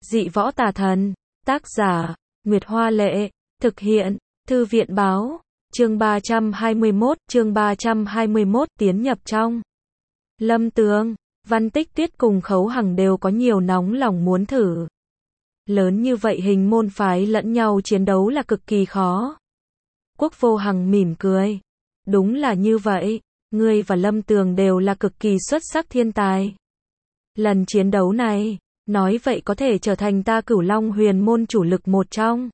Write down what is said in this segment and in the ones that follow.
Dị võ tà thần. Tác giả, Nguyệt Hoa Lệ. Thực hiện, Thư viện Báo. Chương 321, tiến nhập trong. Lâm Tường, Văn Tích Tuyết cùng Khấu Hằng đều có nhiều nóng lòng muốn thử. Lớn như vậy hình môn phái lẫn nhau chiến đấu là cực kỳ khó. Quốc Vô Hằng mỉm cười. Đúng là như vậy, ngươi và Lâm Tường đều là cực kỳ xuất sắc thiên tài. Lần chiến đấu này, nói vậy có thể trở thành ta Cửu Long Huyền môn chủ lực một trong.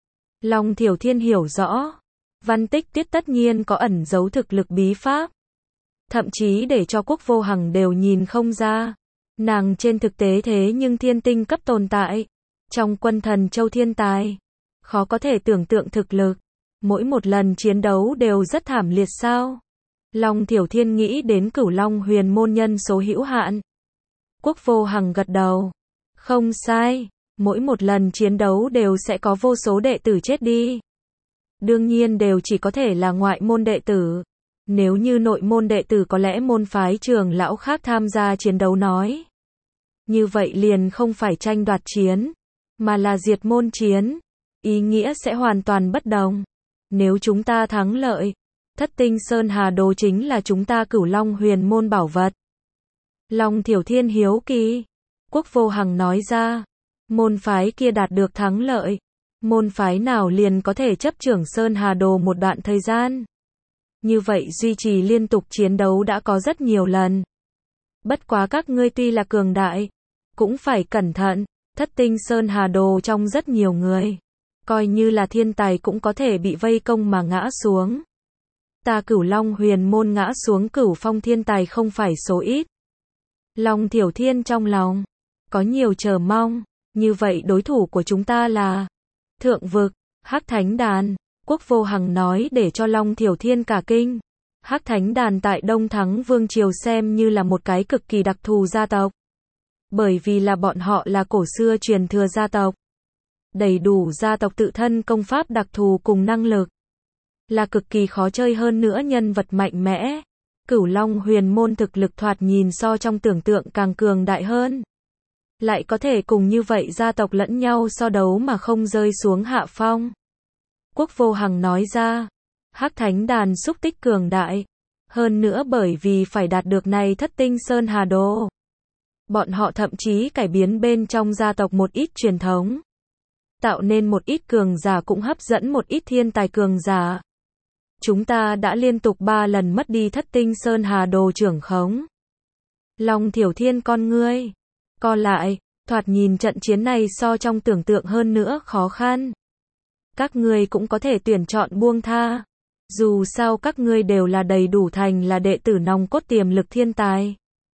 Long Thiểu Thiên hiểu rõ, Văn Tích Tuyết tất nhiên có ẩn giấu thực lực bí pháp. Thậm chí để cho Quốc Vô Hằng đều nhìn không ra. Nàng trên thực tế thế nhưng thiên tinh cấp tồn tại. Trong quân thần châu thiên tài. Khó có thể tưởng tượng thực lực. Mỗi một lần chiến đấu đều rất thảm liệt sao. Long Thiểu Thiên nghĩ đến Cửu Long Huyền môn nhân số hữu hạn. Quốc Vô Hằng gật đầu. Không sai, mỗi một lần chiến đấu đều sẽ có vô số đệ tử chết đi. Đương nhiên đều chỉ có thể là ngoại môn đệ tử. Nếu như nội môn đệ tử có lẽ môn phái trưởng lão khác tham gia chiến đấu nói. Như vậy liền không phải tranh đoạt chiến, mà là diệt môn chiến. Ý nghĩa sẽ hoàn toàn bất đồng. Nếu chúng ta thắng lợi, Thất Tinh Sơn Hà Đồ chính là chúng ta Cửu Long Huyền môn bảo vật. Long Thiểu Thiên hiếu kỳ. Quốc Vô Hằng nói ra, môn phái kia đạt được thắng lợi, môn phái nào liền có thể chấp trưởng Sơn Hà Đồ một đoạn thời gian. Như vậy duy trì liên tục chiến đấu đã có rất nhiều lần. Bất quá các ngươi tuy là cường đại, cũng phải cẩn thận, Thất Tinh Sơn Hà Đồ trong rất nhiều người. Coi như là thiên tài cũng có thể bị vây công mà ngã xuống. Ta Cửu Long Huyền môn ngã xuống Cửu Phong thiên tài không phải số ít. Long Thiểu Thiên trong lòng có nhiều chờ mong, như vậy đối thủ của chúng ta là Thượng Vực, Hắc Thánh Đàn. Quốc Vô Hằng nói để cho Long Thiểu Thiên cả kinh. Hắc Thánh Đàn tại Đông Thắng Vương Triều xem như là một cái cực kỳ đặc thù gia tộc. Bởi vì là bọn họ là cổ xưa truyền thừa gia tộc. Đầy đủ gia tộc tự thân công pháp đặc thù cùng năng lực. Là cực kỳ khó chơi hơn nữa nhân vật mạnh mẽ. Cửu Long Huyền môn thực lực thoạt nhìn so trong tưởng tượng càng cường đại hơn. Lại có thể cùng như vậy gia tộc lẫn nhau so đấu mà không rơi xuống hạ phong. Quốc Vô Hằng nói ra, Hắc Thánh Đàn xúc tích cường đại. Hơn nữa bởi vì phải đạt được này Thất Tinh Sơn Hà Đồ. Bọn họ thậm chí cải biến bên trong gia tộc một ít truyền thống. Tạo nên một ít cường giả cũng hấp dẫn một ít thiên tài cường giả. Chúng ta đã liên tục 3 lần mất đi Thất Tinh Sơn Hà Đồ trưởng khống. Long Thiểu Thiên con ngươi co lại, thoạt nhìn trận chiến này so trong tưởng tượng hơn nữa khó khăn. Các ngươi cũng có thể tuyển chọn buông tha. Dù sao các ngươi đều là đầy đủ thành là đệ tử nòng cốt tiềm lực thiên tài.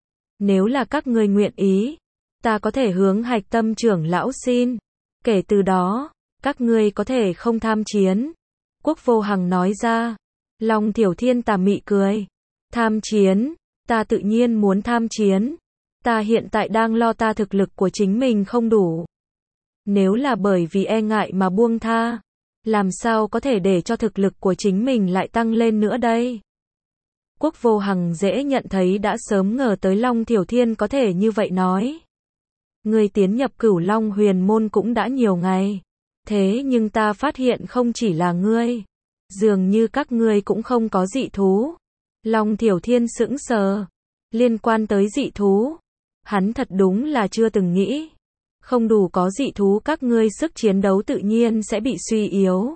Nếu là các ngươi nguyện ý, ta có thể hướng Hạch Tâm trưởng lão xin. Kể từ đó, các ngươi có thể không tham chiến. Quốc Vô Hằng nói ra. Long Thiểu Thiên tà mị cười. Tham chiến, ta tự nhiên muốn tham chiến. Ta hiện tại đang lo ta thực lực của chính mình không đủ. Nếu là bởi vì e ngại mà buông tha, làm sao có thể để cho thực lực của chính mình lại tăng lên nữa đây? Quốc Vô Hằng dễ nhận thấy đã sớm ngờ tới Long Thiểu Thiên có thể như vậy nói. Ngươi tiến nhập Cửu Long Huyền môn cũng đã nhiều ngày. Thế nhưng ta phát hiện không chỉ là ngươi. Dường như các ngươi cũng không có dị thú. Long Thiểu Thiên sững sờ. Liên quan tới dị thú, hắn thật đúng là chưa từng nghĩ. Không đủ có dị thú các ngươi sức chiến đấu tự nhiên sẽ bị suy yếu.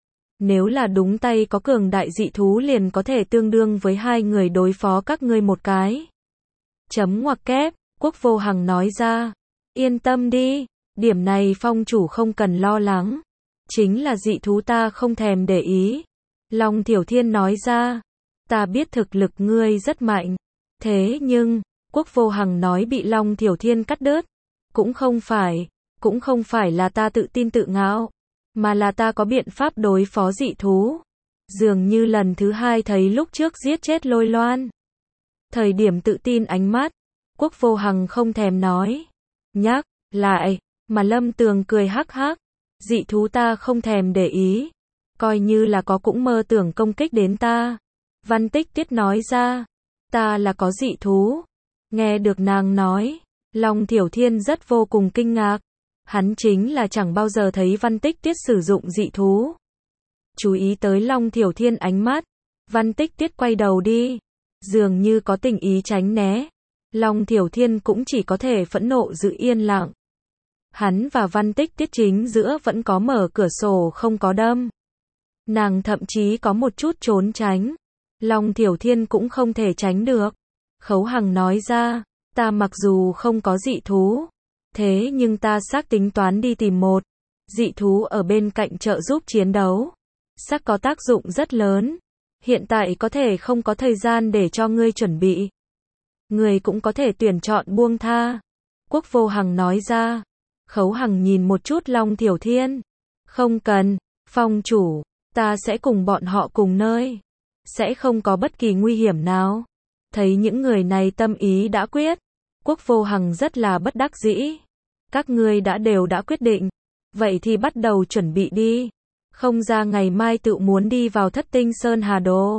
Nếu là đúng tay có cường đại dị thú liền có thể tương đương với 2 người đối phó các ngươi một cái. Chấm ngoặc kép, Quốc Vô Hằng nói ra. Yên tâm đi, điểm này phong chủ không cần lo lắng. Chính là dị thú ta không thèm để ý. Long Thiểu Thiên nói ra. Ta biết thực lực ngươi rất mạnh. Thế nhưng, Quốc Vô Hằng nói bị Long Thiểu Thiên cắt đứt. Cũng không phải là ta tự tin tự ngạo, mà là ta có biện pháp đối phó dị thú. Dường như lần thứ 2 thấy lúc trước giết chết Lôi Loan. Thời điểm tự tin ánh mắt, Quốc Vô Hằng không thèm nói. Nhắc lại, mà Lâm Tường cười hắc hắc. Dị thú ta không thèm để ý. Coi như là có cũng mơ tưởng công kích đến ta. Văn Tích Tuyết nói ra. Ta là có dị thú. Nghe được nàng nói, Long Thiểu Thiên rất vô cùng kinh ngạc. Hắn chính là chẳng bao giờ thấy Văn Tích Tiết sử dụng dị thú. Chú ý tới Long Thiểu Thiên ánh mắt, Văn Tích Tiết quay đầu đi, dường như có tình ý tránh né. Long Thiểu Thiên cũng chỉ có thể phẫn nộ giữ yên lặng. Hắn và Văn Tích Tiết chính giữa vẫn có mở cửa sổ không có đâm. Nàng thậm chí có một chút trốn tránh. Long Thiểu Thiên cũng không thể tránh được. Khấu Hằng nói ra, ta mặc dù không có dị thú, thế nhưng ta xác tính toán đi tìm một dị thú ở bên cạnh trợ giúp chiến đấu. Xác có tác dụng rất lớn. Hiện tại có thể không có thời gian để cho ngươi chuẩn bị. Ngươi cũng có thể tuyển chọn buông tha. Quốc Vô Hằng nói ra. Khấu Hằng nhìn một chút Long Thiểu Thiên. Không cần, Phong chủ, ta sẽ cùng bọn họ cùng nơi. Sẽ không có bất kỳ nguy hiểm nào. Thấy những người này tâm ý đã quyết. Quốc Vô Hằng rất là bất đắc dĩ. Các ngươi đều đã quyết định. Vậy thì bắt đầu chuẩn bị đi. Không ra ngày mai tự muốn đi vào Thất Tinh Sơn Hà Đồ.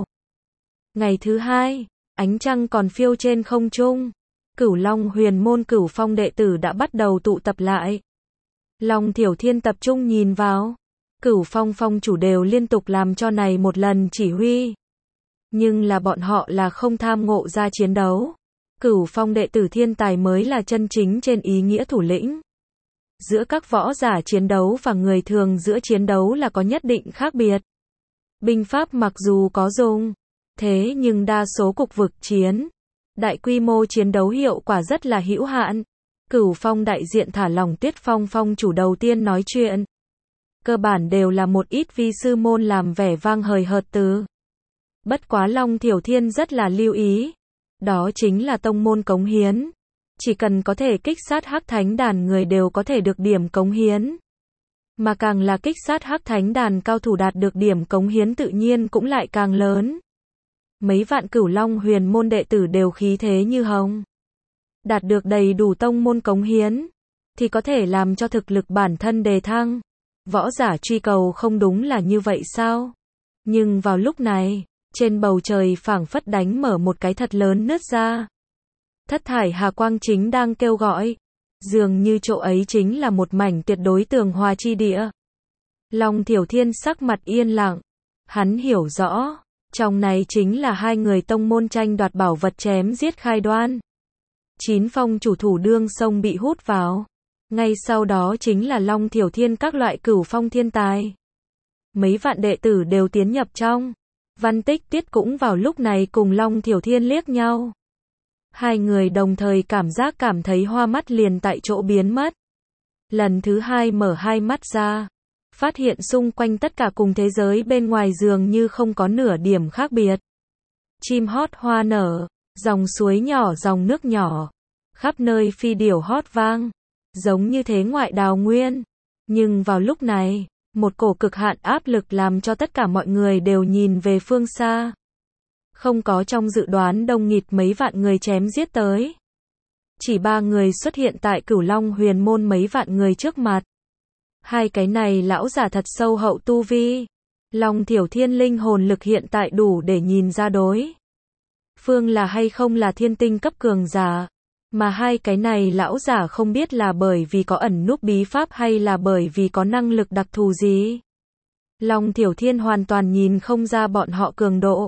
Ngày thứ hai, ánh trăng còn phiêu trên không trung. Cửu Long Huyền Môn Cửu Phong đệ tử đã bắt đầu tụ tập lại. Long Thiểu Thiên tập trung nhìn vào. Cửu Phong phong chủ đều liên tục làm cho này một lần chỉ huy. Nhưng là bọn họ là không tham ngộ ra chiến đấu. Cửu Phong đệ tử thiên tài mới là chân chính trên ý nghĩa thủ lĩnh. Giữa các võ giả chiến đấu và người thường giữa chiến đấu là có nhất định khác biệt. Binh pháp mặc dù có dùng, thế nhưng đa số cục vực chiến, đại quy mô chiến đấu hiệu quả rất là hữu hạn. Cửu Phong đại diện thả lỏng Tiết Phong phong chủ đầu tiên nói chuyện. Cơ bản đều là một ít vi sư môn làm vẻ vang hời hợt từ. Bất quá Long Thiểu Thiên rất là lưu ý. Đó chính là tông môn cống hiến. Chỉ cần có thể kích sát Hắc Thánh đàn người đều có thể được điểm cống hiến. Mà càng là kích sát Hắc Thánh đàn cao thủ đạt được điểm cống hiến tự nhiên cũng lại càng lớn. Mấy vạn Cửu Long Huyền Môn đệ tử đều khí thế như hồng. Đạt được đầy đủ tông môn cống hiến, thì có thể làm cho thực lực bản thân đề thăng. Võ giả truy cầu không đúng là như vậy sao? Nhưng vào lúc này, trên bầu trời phảng phất đánh mở một cái thật lớn nứt ra. Thất thải hà quang chính đang kêu gọi. Dường như chỗ ấy chính là một mảnh tuyệt đối tường hòa chi địa. Long Thiểu Thiên sắc mặt yên lặng. Hắn hiểu rõ, trong này chính là hai người tông môn tranh đoạt bảo vật chém giết khai đoan. 9 phong chủ thủ đương sông bị hút vào. Ngay sau đó chính là Long Thiểu Thiên các loại cửu phong thiên tài. Mấy vạn đệ tử đều tiến nhập trong. Văn Tích Tiết cũng vào lúc này cùng Long Thiểu Thiên liếc nhau. Hai người đồng thời cảm thấy hoa mắt liền tại chỗ biến mất. Lần thứ hai mở hai mắt ra, phát hiện xung quanh tất cả cùng thế giới bên ngoài dường như không có nửa điểm khác biệt. Chim hót hoa nở, dòng suối nhỏ dòng nước nhỏ, khắp nơi phi điểu hót vang, giống như thế ngoại đào nguyên. Nhưng vào lúc này, một cổ cực hạn áp lực làm cho tất cả mọi người đều nhìn về phương xa. Không có trong dự đoán đông nghịt mấy vạn người chém giết tới. Chỉ 3 người xuất hiện tại Cửu Long Huyền Môn mấy vạn người trước mặt. Hai cái này lão giả thật sâu hậu tu vi. Long Thiểu Thiên linh hồn lực hiện tại đủ để nhìn ra đối phương là hay không là thiên tinh cấp cường giả. Mà hai cái này lão giả không biết là bởi vì có ẩn núp bí pháp hay là bởi vì có năng lực đặc thù gì. Long Thiểu Thiên hoàn toàn nhìn không ra bọn họ cường độ.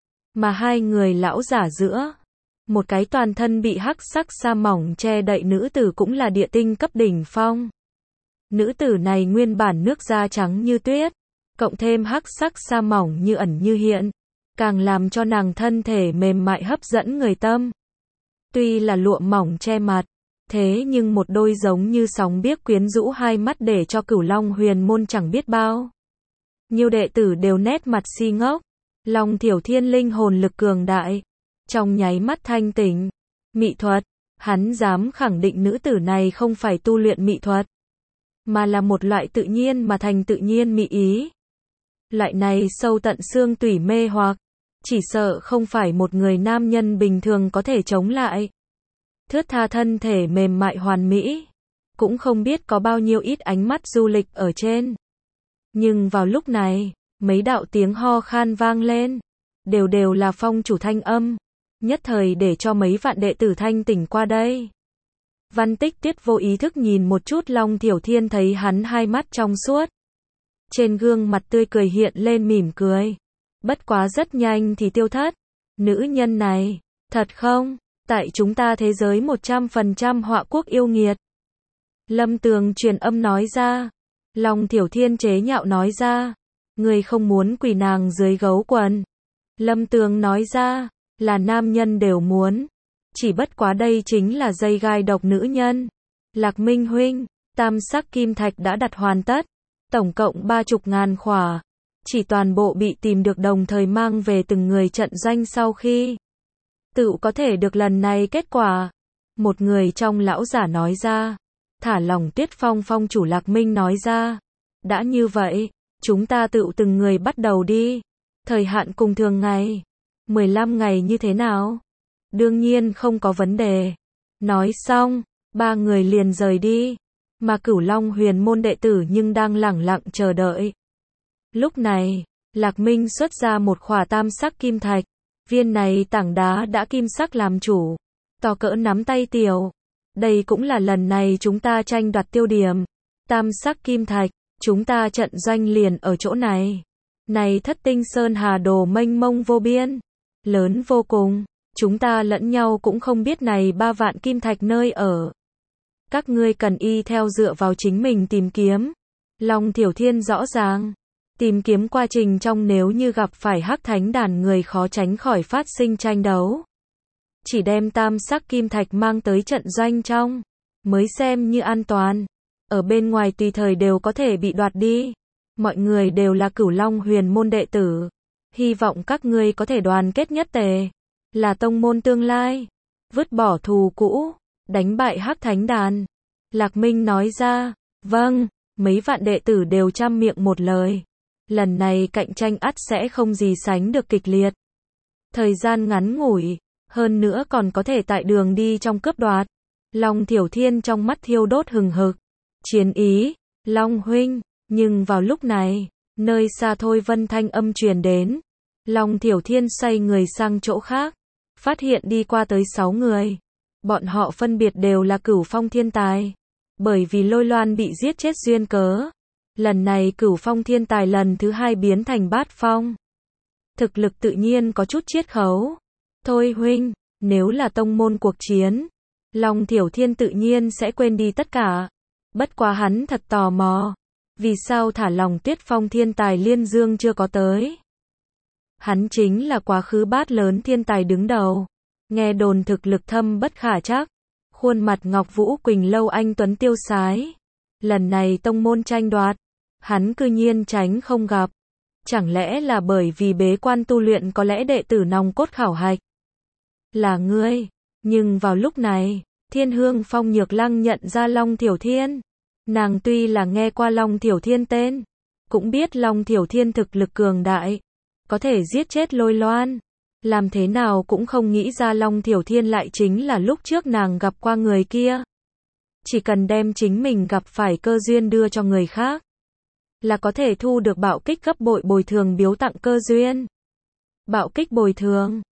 Mà hai người lão giả giữa, một cái toàn thân bị hắc sắc sa mỏng che đậy nữ tử cũng là địa tinh cấp đỉnh phong. Nữ tử này nguyên bản nước da trắng như tuyết, cộng thêm hắc sắc sa mỏng như ẩn như hiện, càng làm cho nàng thân thể mềm mại hấp dẫn người tâm. Tuy là lụa mỏng che mặt, thế nhưng một đôi giống như sóng biếc quyến rũ hai mắt để cho Cửu Long Huyền Môn chẳng biết bao nhiều đệ tử đều nét mặt si ngốc. Long Thiểu Thiên linh hồn lực cường đại, trong nháy mắt thanh tỉnh. Mị thuật, hắn dám khẳng định nữ tử này không phải tu luyện mị thuật, mà là một loại tự nhiên mà thành tự nhiên mị ý. Loại này sâu tận xương tủy mê hoặc, chỉ sợ không phải một người nam nhân bình thường có thể chống lại. Thướt tha thân thể mềm mại hoàn mỹ, cũng không biết có bao nhiêu ít ánh mắt du lịch ở trên. Nhưng vào lúc này, mấy đạo tiếng ho khan vang lên, đều là phong chủ thanh âm, nhất thời để cho mấy vạn đệ tử thanh tỉnh qua đây. Văn Tích Tuyết vô ý thức nhìn một chút Long Thiểu Thiên, thấy hắn hai mắt trong suốt. Trên gương mặt tươi cười hiện lên mỉm cười. Bất quá rất nhanh thì tiêu thất. Nữ nhân này, thật không? Tại chúng ta thế giới 100% họa quốc yêu nghiệt. Lâm Tường truyền âm nói ra. Long Thiểu Thiên chế nhạo nói ra. Người không muốn quỳ nàng dưới gấu quần. Lâm Tường nói ra. Là nam nhân đều muốn. Chỉ bất quá đây chính là dây gai độc nữ nhân. Lạc Minh huynh, tam sắc kim thạch đã đặt hoàn tất. Tổng cộng 30.000 khỏa. Chỉ toàn bộ bị tìm được đồng thời mang về từng người trận doanh sau khi tự có thể được lần này kết quả. Một người trong lão giả nói ra. Thả lòng Tuyết Phong phong chủ Lạc Minh nói ra. Đã như vậy, chúng ta tự từng người bắt đầu đi. Thời hạn cùng thường ngày. 15 ngày như thế nào? Đương nhiên không có vấn đề. Nói xong, ba người liền rời đi. Mà Cửu Long huyền môn đệ tử nhưng đang lẳng lặng chờ đợi. Lúc này, Lạc Minh xuất ra một khỏa tam sắc kim thạch. Viên này tảng đá đã kim sắc làm chủ. To cỡ nắm tay tiểu. Đây cũng là lần này chúng ta tranh đoạt tiêu điểm. Tam sắc kim thạch, chúng ta trận doanh liền ở chỗ này. Này Thất Tinh Sơn Hà Đồ mênh mông vô biên. Lớn vô cùng. Chúng ta lẫn nhau cũng không biết này 3 vạn kim thạch nơi ở. Các ngươi cần y theo dựa vào chính mình tìm kiếm. Long Thiểu Thiên rõ ràng. Tìm kiếm quá trình trong nếu như gặp phải hắc thánh đàn người khó tránh khỏi phát sinh tranh đấu. Chỉ đem tam sắc kim thạch mang tới trận doanh trong. Mới xem như an toàn. Ở bên ngoài tùy thời đều có thể bị đoạt đi. Mọi người đều là Cửu Long huyền môn đệ tử. Hy vọng các ngươi có thể đoàn kết nhất tề. Là tông môn tương lai. Vứt bỏ thù cũ. Đánh bại hắc thánh đàn. Lạc Minh nói ra. Vâng. Mấy vạn đệ tử đều trăm miệng một lời. Lần này cạnh tranh ắt sẽ không gì sánh được kịch liệt. Thời gian ngắn ngủi. Hơn nữa còn có thể tại đường đi trong cướp đoạt. Long Thiểu Thiên trong mắt thiêu đốt hừng hực. Chiến ý. Long huynh. Nhưng vào lúc này, nơi xa Thôi Vân thanh âm truyền đến. Long Thiểu Thiên xoay người sang chỗ khác. Phát hiện đi qua tới 6 người. Bọn họ phân biệt đều là Cửu Phong thiên tài. Bởi vì Lôi Loan bị giết chết duyên cớ. Lần này Cửu Phong thiên tài lần thứ 2 biến thành Bát Phong. Thực lực tự nhiên có chút chiết khấu. Thôi huynh, nếu là tông môn cuộc chiến, Long Thiểu Thiên tự nhiên sẽ quên đi tất cả. Bất quá hắn thật tò mò. Vì sao thả lòng Tuyết Phong thiên tài Liên Dương chưa có tới? Hắn chính là quá khứ bát lớn thiên tài đứng đầu. Nghe đồn thực lực thâm bất khả trắc. Khuôn mặt Ngọc Vũ Quỳnh lâu anh tuấn tiêu sái. Lần này tông môn tranh đoạt, hắn cư nhiên tránh không gặp. Chẳng lẽ là bởi vì bế quan tu luyện, có lẽ đệ tử nòng cốt khảo hạch là ngươi. Nhưng vào lúc này, Thiên Hương Phong Nhược Lăng nhận ra Long Thiểu Thiên. Nàng tuy là nghe qua Long Thiểu Thiên tên, cũng biết Long Thiểu Thiên thực lực cường đại, có thể giết chết Lôi Loan. Làm thế nào cũng không nghĩ ra Long Thiểu Thiên lại chính là lúc trước nàng gặp qua người kia. Chỉ cần đem chính mình gặp phải cơ duyên đưa cho người khác, là có thể thu được bạo kích gấp bội bồi thường biếu tặng cơ duyên. Bạo kích bồi thường.